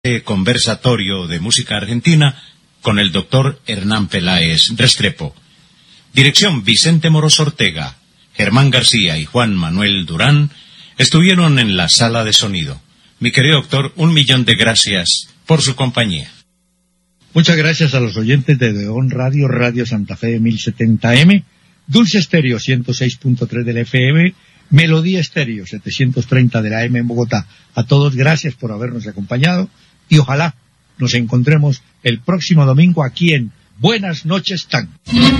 Conversatorio de música argentina con el doctor Hernán Peláez Restrepo. Dirección: Vicente Moros Ortega. Germán García y Juan Manuel Durán estuvieron en la sala de sonido. Mi querido doctor, 1.000.000 de gracias por su compañía. Muchas gracias a los oyentes de Odeón Radio, Radio Santa Fe 1070M, Dulce Estéreo 106.3 del FM, Melodía Estéreo 730 de la AM en Bogotá. A todos gracias por habernos acompañado y ojalá nos encontremos el próximo domingo aquí en Buenas Noches Tango.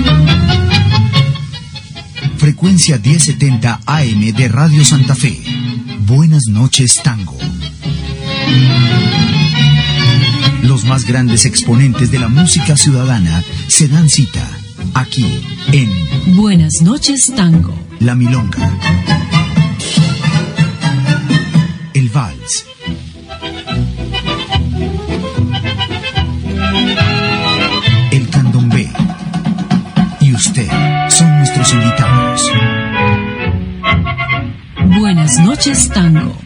Frecuencia 1070 AM de Radio Santa Fe. Buenas Noches Tango. Los más grandes exponentes de la música ciudadana se dan cita aquí en Buenas Noches Tango. La Milonga, el Vals, el Candombe y usted son nuestros invitados. Buenas Noches Tango.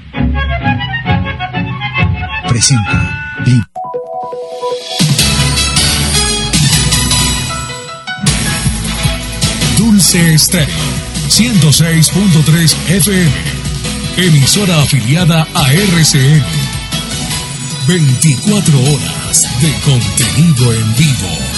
Presenta Dulce Estéreo 106.3 FM, emisora afiliada a RCN. 24 horas de contenido en vivo.